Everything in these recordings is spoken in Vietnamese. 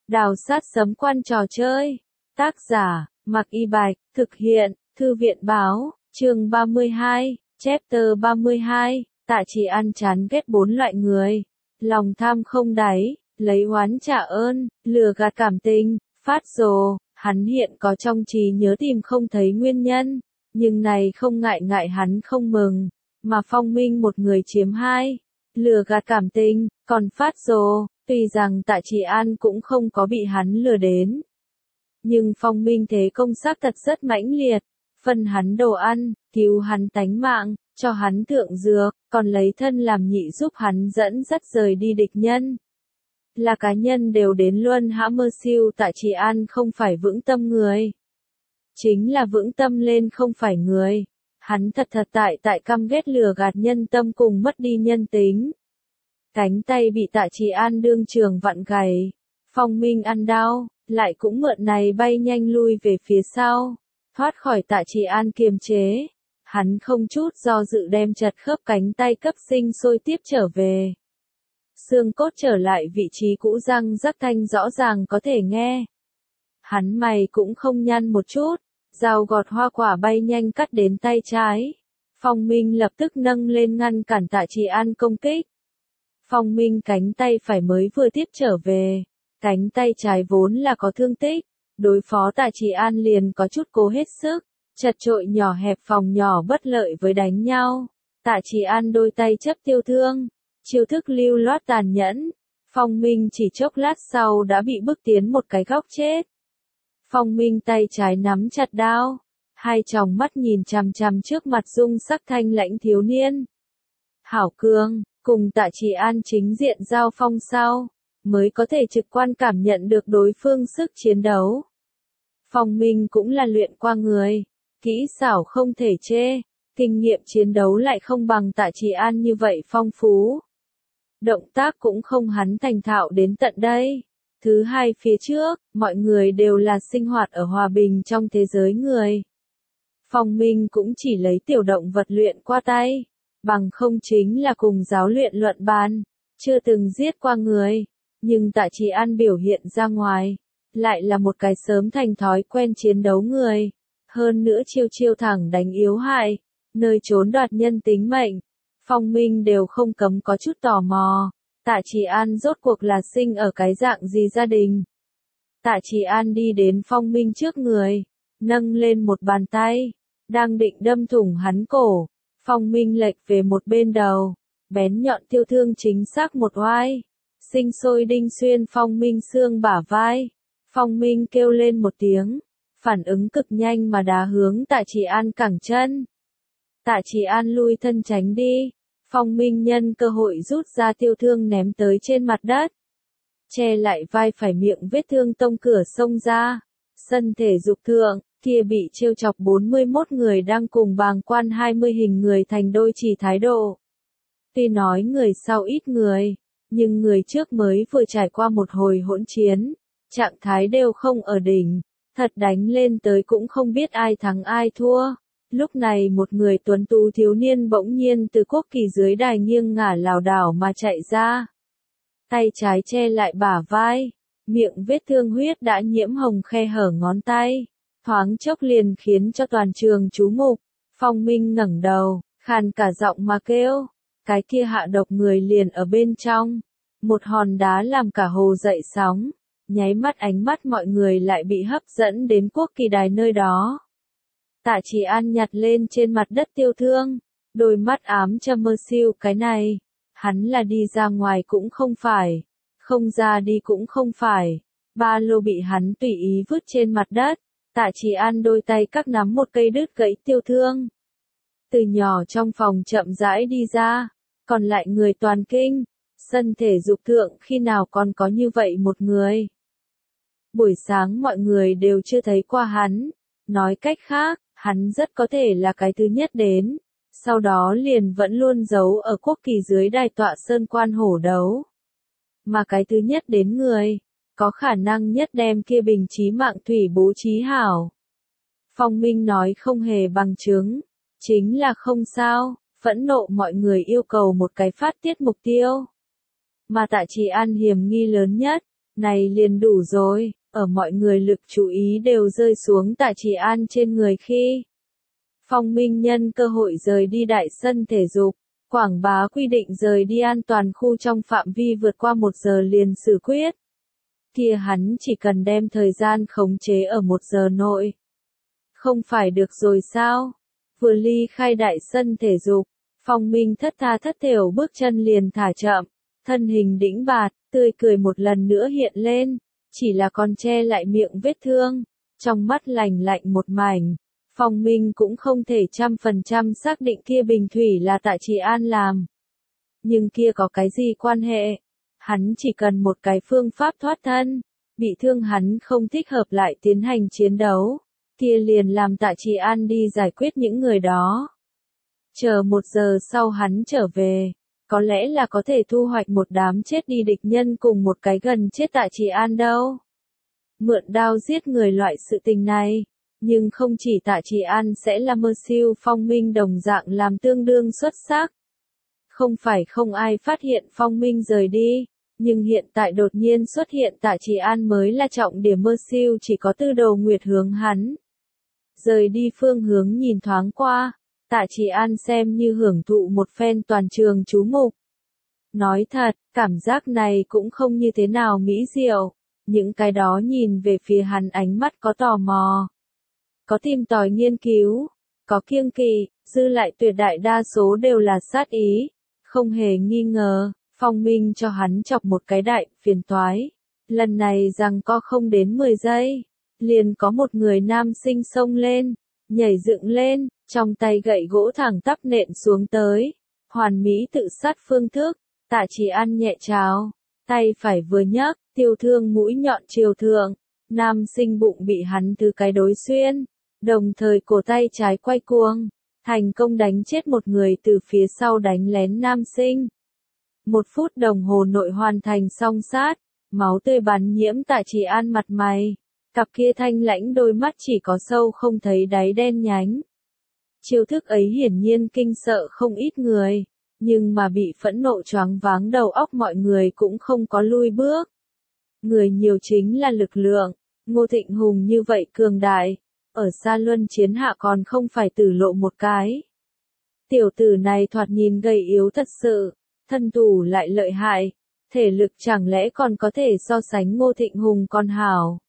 Đào sát sấm quan trò chơi. Tác giả, Mạc Y Bạch, thực hiện, Thư viện báo, chương 32, chapter 32, Tạ Chỉ An chán ghét 4 loại người. Lòng tham không đáy, lấy oán trả ơn, lừa gạt cảm tình, phát rồ, hắn hiện có trong trí nhớ tìm không thấy nguyên nhân, nhưng này không ngại hắn không mừng, mà Phong Minh một người chiếm hai, lừa gạt cảm tình, còn phát rồ, tuy rằng Tạ Chỉ An cũng không có bị hắn lừa đến. Nhưng Phong Minh thế công xác thật rất mãnh liệt, phân hắn đồ ăn, cứu hắn tánh mạng, cho hắn thượng dược, còn lấy thân làm nhị giúp hắn dẫn dắt rời đi địch nhân. Là cá nhân đều đến luân hãm mơ siêu. Tạ Chỉ An không phải vững tâm người. Chính là vững tâm lên không phải người. Hắn thật tại căm ghét lừa gạt nhân tâm cùng mất đi nhân tính. Cánh tay bị Tạ Chỉ An đương trường vặn gãy. Phong Minh ăn đau, lại cũng mượn này bay nhanh lui về phía sau, thoát khỏi Tạ Chỉ An kiềm chế. Hắn không chút do dự đem chật khớp cánh tay cấp sinh sôi tiếp trở về. Xương cốt trở lại vị trí cũ, răng rắc thanh rõ ràng có thể nghe. Hắn mày cũng không nhăn một chút, dao gọt hoa quả bay nhanh cắt đến tay trái. Phong Minh lập tức nâng lên ngăn cản Tạ Chỉ An công kích. Phong Minh cánh tay phải mới vừa tiếp trở về, cánh tay trái vốn là có thương tích, đối phó Tạ Chỉ An liền có chút cố hết sức, chật chội nhỏ hẹp phòng nhỏ bất lợi với đánh nhau. Tạ Chỉ An đôi tay chấp tiêu thương, chiêu thức lưu loát tàn nhẫn. Phong Minh chỉ chốc lát sau đã bị bức tiến một cái góc chết. Phong Minh tay trái nắm chặt đao, hai tròng mắt nhìn chằm chằm trước mặt dung sắc thanh lãnh thiếu niên. Hảo Cương, cùng Tạ Chỉ An chính diện giao phong sau, mới có thể trực quan cảm nhận được đối phương sức chiến đấu. Phong Minh cũng là luyện qua người, kỹ xảo không thể chê, kinh nghiệm chiến đấu lại không bằng Tạ Chỉ An như vậy phong phú. Động tác cũng không hắn thành thạo đến tận đây. Thứ hai, phía trước, mọi người đều là sinh hoạt ở hòa bình trong thế giới người. Phong Minh cũng chỉ lấy tiểu động vật luyện qua tay, bằng không chính là cùng giáo luyện luận bàn, chưa từng giết qua người. Nhưng Tạ Chỉ An biểu hiện ra ngoài, lại là một cái sớm thành thói quen chiến đấu người. Hơn nữa chiêu thẳng đánh yếu hại, nơi trốn đoạt nhân tính mệnh. Phong Minh đều không cấm có chút tò mò, Tạ Chỉ An rốt cuộc là sinh ở cái dạng gì gia đình. Tạ Chỉ An đi đến Phong Minh trước người, nâng lên một bàn tay, đang định đâm thủng hắn cổ. Phong Minh lệch về một bên đầu, bén nhọn tiêu thương chính xác một oai, sinh sôi đinh xuyên Phong Minh xương bả vai. Phong Minh kêu lên một tiếng, phản ứng cực nhanh mà đá hướng Tạ Chỉ An cẳng chân. Tạ Chỉ An lui thân tránh đi. Phong Minh nhân cơ hội rút ra tiêu thương ném tới trên mặt đất, che lại vai phải, miệng vết thương tông cửa xông ra. Sân thể dục thượng, kia bị trêu chọc 41 người đang cùng bàng quan 20 hình người thành đôi chỉ thái độ. Tuy nói người sau ít người, nhưng người trước mới vừa trải qua một hồi hỗn chiến, trạng thái đều không ở đỉnh, thật đánh lên tới cũng không biết ai thắng ai thua. Lúc này một người tuấn tú thiếu niên bỗng nhiên từ quốc kỳ dưới đài nghiêng ngả lảo đảo mà chạy ra. Tay trái che lại bả vai, miệng vết thương huyết đã nhiễm hồng khe hở ngón tay, thoáng chốc liền khiến cho toàn trường chú mục. Phong Minh ngẩng đầu, khàn cả giọng mà kêu, cái kia hạ độc người liền ở bên trong. Một hòn đá làm cả hồ dậy sóng, nháy mắt ánh mắt mọi người lại bị hấp dẫn đến quốc kỳ đài nơi đó. Tạ Chỉ An nhặt lên trên mặt đất tiêu thương, đôi mắt ám châm mơ siêu. Cái này, hắn là đi ra ngoài cũng không phải, không ra đi cũng không phải. Ba lô bị hắn tùy ý vứt trên mặt đất. Tạ Chỉ An đôi tay các nắm một cây đứt gãy tiêu thương, từ nhỏ trong phòng chậm rãi đi ra, còn lại người toàn kinh. Sân thể dục thượng khi nào còn có như vậy một người. Buổi sáng mọi người đều chưa thấy qua hắn, nói cách khác, hắn rất có thể là cái thứ nhất đến, sau đó liền vẫn luôn giấu ở quốc kỳ dưới đài tọa sơn quan hổ đấu. Mà cái thứ nhất đến người, có khả năng nhất đem kia bình chí mạng thủy bố trí hảo. Phong Minh nói không hề bằng chứng, chính là không sao, phẫn nộ mọi người yêu cầu một cái phát tiết mục tiêu. Mà Tạ Chỉ An hiểm nghi lớn nhất, Này liền đủ rồi, ở mọi người lực chú ý đều rơi xuống Tạ Chỉ An trên người khi Phong Minh nhân cơ hội rời đi đại sân thể dục, quảng bá quy định rời đi an toàn khu trong phạm vi vượt qua 1 giờ liền xử quyết. Kia hắn chỉ cần đem thời gian khống chế ở 1 giờ nội. Không phải được rồi sao? Vừa ly khai đại sân thể dục, Phong Minh thất tha thất thểu bước chân liền thả chậm, thân hình đĩnh bạt, tươi cười một lần nữa hiện lên, chỉ là còn che lại miệng vết thương, trong mắt lạnh lạnh một mảnh. Phong Minh cũng không thể 100% xác định kia bình thủy là Tạ Chỉ An làm. Nhưng kia có cái gì quan hệ? Hắn chỉ cần một cái phương pháp thoát thân, bị thương hắn không thích hợp lại tiến hành chiến đấu, kia liền làm Tạ Chỉ An đi giải quyết những người đó. Chờ 1 giờ sau hắn trở về, có lẽ là có thể thu hoạch một đám chết đi địch nhân cùng một cái gần chết Tạ Chỉ An đâu. Mượn đao giết người loại sự tình này, nhưng không chỉ Tạ Chỉ An sẽ là mơ siêu Phong Minh đồng dạng làm tương đương xuất sắc. Không phải không ai phát hiện Phong Minh rời đi, nhưng hiện tại đột nhiên xuất hiện Tạ Chỉ An mới là trọng điểm mơ siêu chỉ có Tư Đồ Nguyệt hướng hắn. Rời đi phương hướng nhìn thoáng qua, Tạ Chỉ An xem như hưởng thụ một phen toàn trường chú mục. Nói thật, cảm giác này cũng không như thế nào mỹ diệu, những cái đó nhìn về phía hắn ánh mắt có tò mò, có tìm tòi nghiên cứu, có kiêng kỵ, dư lại tuyệt đại đa số đều là sát ý, không hề nghi ngờ, Phong Minh cho hắn chọc một cái đại phiền toái. Lần này rằng co không đến 10 giây, liền có một người nam sinh xông lên, nhảy dựng lên, trong tay gậy gỗ thẳng tắp nện xuống tới, hoàn mỹ tự sát phương thức. Tạ Chỉ An nhẹ chào, tay phải vừa nhấc, tiêu thương mũi nhọn chiều thượng, nam sinh bụng bị hắn từ cái đối xuyên, đồng thời cổ tay trái quay cuồng, thành công đánh chết một người từ phía sau đánh lén nam sinh. 1 phút đồng hồ nội hoàn thành song sát, máu tươi bắn nhiễm Tạ Chỉ An mặt mày, cặp kia thanh lãnh đôi mắt chỉ có sâu không thấy đáy đen nhánh. Chiêu thức ấy hiển nhiên kinh sợ không ít người, nhưng mà bị phẫn nộ choáng váng đầu óc mọi người cũng không có lui bước. Người nhiều chính là lực lượng, Ngô Thịnh Hùng như vậy cường đại, ở xa luân chiến hạ còn không phải tử lộ một cái. Tiểu tử này thoạt nhìn gầy yếu thật sự, thân thủ lại lợi hại, thể lực chẳng lẽ còn có thể so sánh Ngô Thịnh Hùng còn hảo.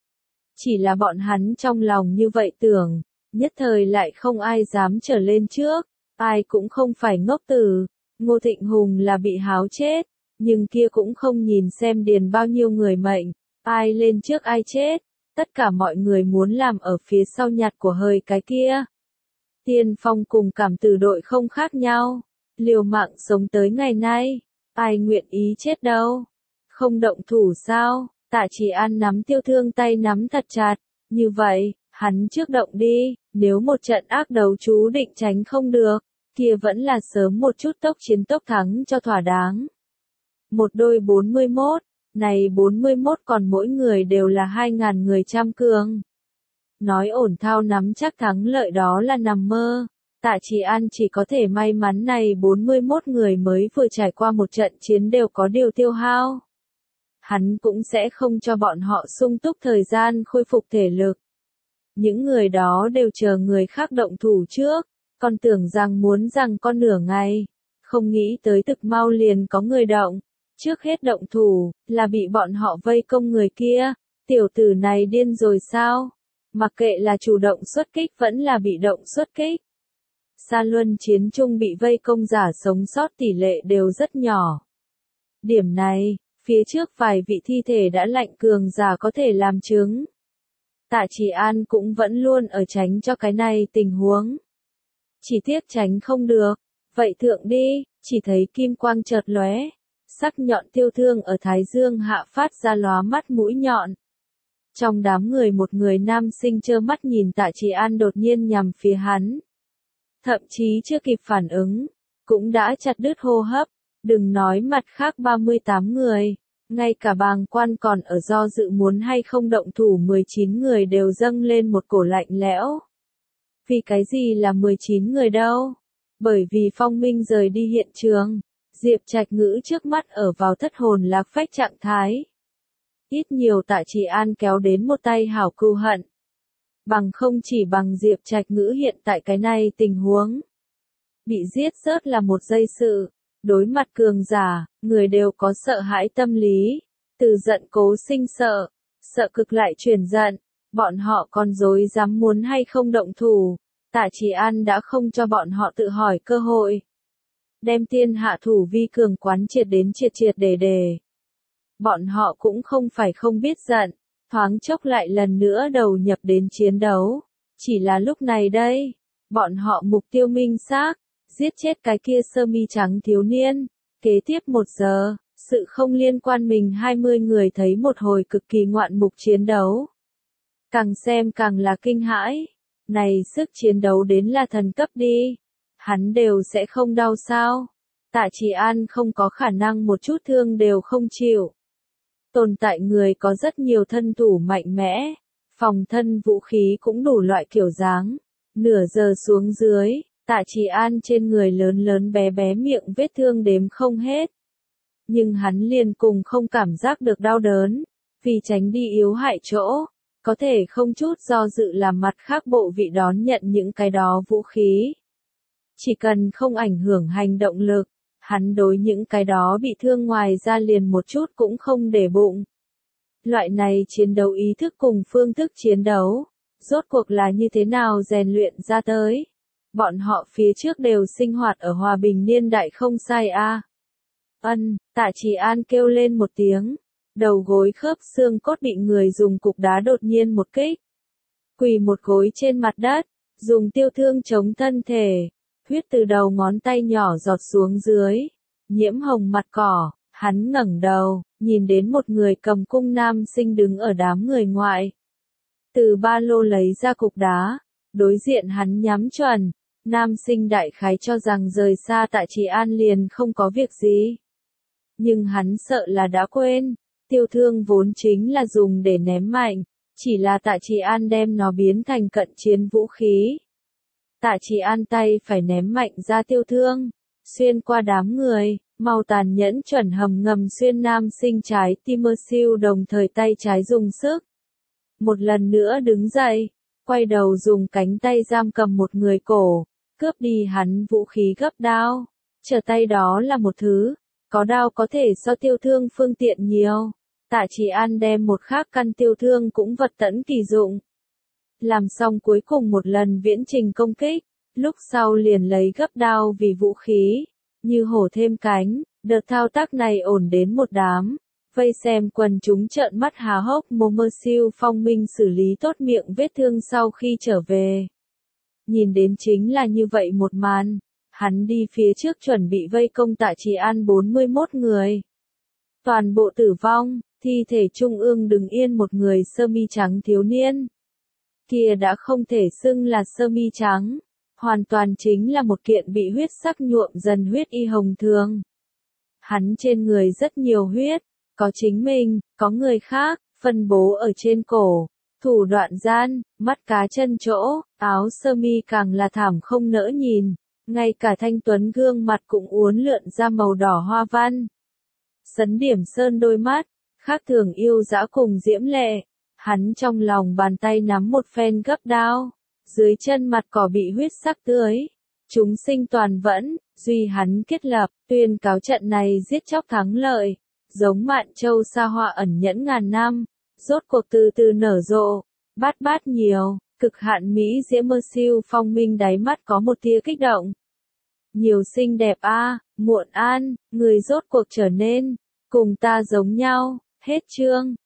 Chỉ là bọn hắn trong lòng như vậy tưởng, nhất thời lại không ai dám trở lên trước, ai cũng không phải ngốc tử, Ngô Thịnh Hùng là bị háo chết, nhưng kia cũng không nhìn xem điền bao nhiêu người mệnh, ai lên trước ai chết, tất cả mọi người muốn làm ở phía sau nhặt của hơi cái kia. Tiên phong cùng cảm tử đội không khác nhau, liều mạng sống tới ngày nay, ai nguyện ý chết đâu, không động thủ sao, Tạ Chỉ An nắm tiêu thương tay nắm thật chặt, như vậy, hắn trước động đi, nếu một trận ác đấu chú định tránh không được, kia vẫn là sớm một chút tốc chiến tốc thắng cho thỏa đáng. Một đôi 41, này 41 còn mỗi người đều là 2.000 người trăm cường. Nói ổn thao nắm chắc thắng lợi đó là nằm mơ, Tạ Chỉ An chỉ có thể may mắn này 41 người mới vừa trải qua một trận chiến đều có điều tiêu hao. Hắn cũng sẽ không cho bọn họ sung túc thời gian khôi phục thể lực. Những người đó đều chờ người khác động thủ trước, còn tưởng rằng muốn rằng con nửa ngày, không nghĩ tới thực mau liền có người động. Trước hết động thủ, là bị bọn họ vây công người kia, tiểu tử này điên rồi sao? Mặc kệ là chủ động xuất kích vẫn là bị động xuất kích. Sa luân chiến chung bị vây công giả sống sót tỷ lệ đều rất nhỏ. Điểm này, phía trước vài vị thi thể đã lạnh cường giả có thể làm chứng. Tạ Chỉ An cũng vẫn luôn ở tránh cho cái này tình huống. Chỉ tiếc tránh không được, vậy thượng đi, chỉ thấy kim quang chợt lóe, sắc nhọn tiêu thương ở thái dương hạ phát ra lóa mắt mũi nhọn. Trong đám người một người nam sinh trơ mắt nhìn Tạ Chỉ An đột nhiên nhằm phía hắn. Thậm chí chưa kịp phản ứng, cũng đã chặt đứt hô hấp, đừng nói mặt khác 38 người, ngay cả bàng quan còn ở do dự muốn hay không động thủ 19 người đều dâng lên một cổ lạnh lẽo. Vì cái gì là 19 người đâu? Bởi vì Phong Minh rời đi hiện trường, Diệp Trạch Ngữ trước mắt ở vào thất hồn lạc phách trạng thái. Ít nhiều Tạ Trì An kéo đến một tay hảo cừu hận. Bằng không chỉ bằng Diệp Trạch Ngữ hiện tại cái này tình huống. Bị giết rớt là một giây sự. Đối mặt cường giả, người đều có sợ hãi tâm lý. Từ giận cố sinh sợ. Sợ cực lại chuyển giận. Bọn họ còn dối dám muốn hay không động thủ. Tạ Trì An đã không cho bọn họ tự hỏi cơ hội. Đem tiên hạ thủ vi cường quán triệt đến triệt triệt để. Bọn họ cũng không phải không biết giận. Thoáng chốc lại lần nữa đầu nhập đến chiến đấu. Chỉ là lúc này đây. Bọn họ mục tiêu minh xác. Giết chết cái kia sơ mi trắng thiếu niên. Kế tiếp 1 giờ. Sự không liên quan mình 20 người thấy một hồi cực kỳ ngoạn mục chiến đấu. Càng xem càng là kinh hãi. Này sức chiến đấu đến là thần cấp đi. Hắn đều sẽ không đau sao. Tạ Trì An không có khả năng một chút thương đều không chịu. Tồn tại người có rất nhiều thân thủ mạnh mẽ. Phòng thân vũ khí cũng đủ loại kiểu dáng. Nửa giờ xuống dưới, Tạ Trì An trên người lớn lớn bé bé miệng vết thương đếm không hết. Nhưng hắn liền cùng không cảm giác được đau đớn. Vì tránh đi yếu hại chỗ. Có thể không chút do dự làm mặt khác bộ vị đón nhận những cái đó vũ khí. Chỉ cần không ảnh hưởng hành động lực, hắn đối những cái đó bị thương ngoài ra liền một chút cũng không để bụng. Loại này chiến đấu ý thức cùng phương thức chiến đấu, rốt cuộc là như thế nào rèn luyện ra tới. Bọn họ phía trước đều sinh hoạt ở hòa bình niên đại không sai a. Tạ Trì An kêu lên một tiếng. Đầu gối khớp xương cốt bị người dùng cục đá đột nhiên một kích. Quỳ một gối trên mặt đất, dùng tiêu thương chống thân thể. Huyết từ đầu ngón tay nhỏ giọt xuống dưới. Nhiễm hồng mặt cỏ, hắn ngẩng đầu, nhìn đến một người cầm cung nam sinh đứng ở đám người ngoại. Từ ba lô lấy ra cục đá, đối diện hắn nhắm chuẩn. Nam sinh đại khái cho rằng rời xa Tạ Trì An liền không có việc gì. Nhưng hắn sợ là đã quên. Tiêu thương vốn chính là dùng để ném mạnh, chỉ là Tạ Trì An đem nó biến thành cận chiến vũ khí. Tạ Trì An tay phải ném mạnh ra tiêu thương, xuyên qua đám người, mau tàn nhẫn chuẩn hầm ngầm xuyên nam sinh trái tim siêu đồng thời tay trái dùng sức. Một lần nữa đứng dậy, quay đầu dùng cánh tay giam cầm một người cổ, cướp đi hắn vũ khí gấp đao. Trở tay đó là một thứ, có đao có thể so tiêu thương phương tiện nhiều. Tạ Trì An đem một khác căn tiêu thương cũng vật tẫn kỳ dụng. Làm xong cuối cùng một lần viễn trình công kích, lúc sau liền lấy gấp đao vì vũ khí, như hổ thêm cánh. Đợt thao tác này ổn đến một đám. Vây xem quần chúng trợn mắt há hốc mồm. Siêu Phong Minh xử lý tốt miệng vết thương sau khi trở về. Nhìn đến chính là như vậy một màn. Hắn đi phía trước chuẩn bị vây công Tạ Trì An 41 người. Toàn bộ tử vong, thi thể trung ương đứng yên một người sơ mi trắng thiếu niên. Kia đã không thể xưng là sơ mi trắng, hoàn toàn chính là một kiện bị huyết sắc nhuộm dần huyết y hồng thường. Hắn trên người rất nhiều huyết, có chính mình, có người khác, phân bố ở trên cổ, thủ đoạn gian, mắt cá chân chỗ, áo sơ mi càng là thảm không nỡ nhìn, ngay cả thanh tuấn gương mặt cũng uốn lượn ra màu đỏ hoa văn. Sấn điểm sơn đôi mắt, khác thường yêu dã cùng diễm lệ, hắn trong lòng bàn tay nắm một phen gấp đao, dưới chân mặt cỏ bị huyết sắc tưới. Chúng sinh toàn vẫn, duy hắn kết lập, tuyên cáo trận này giết chóc thắng lợi, giống Mạn Châu sa hoa ẩn nhẫn ngàn năm, rốt cuộc từ từ nở rộ, bát bát nhiều, cực hạn mỹ diễm siêu phong minh đáy mắt có một tia kích động. Nhiều xinh đẹp a, muộn an, người rốt cuộc trở nên, cùng ta giống nhau, hết chương.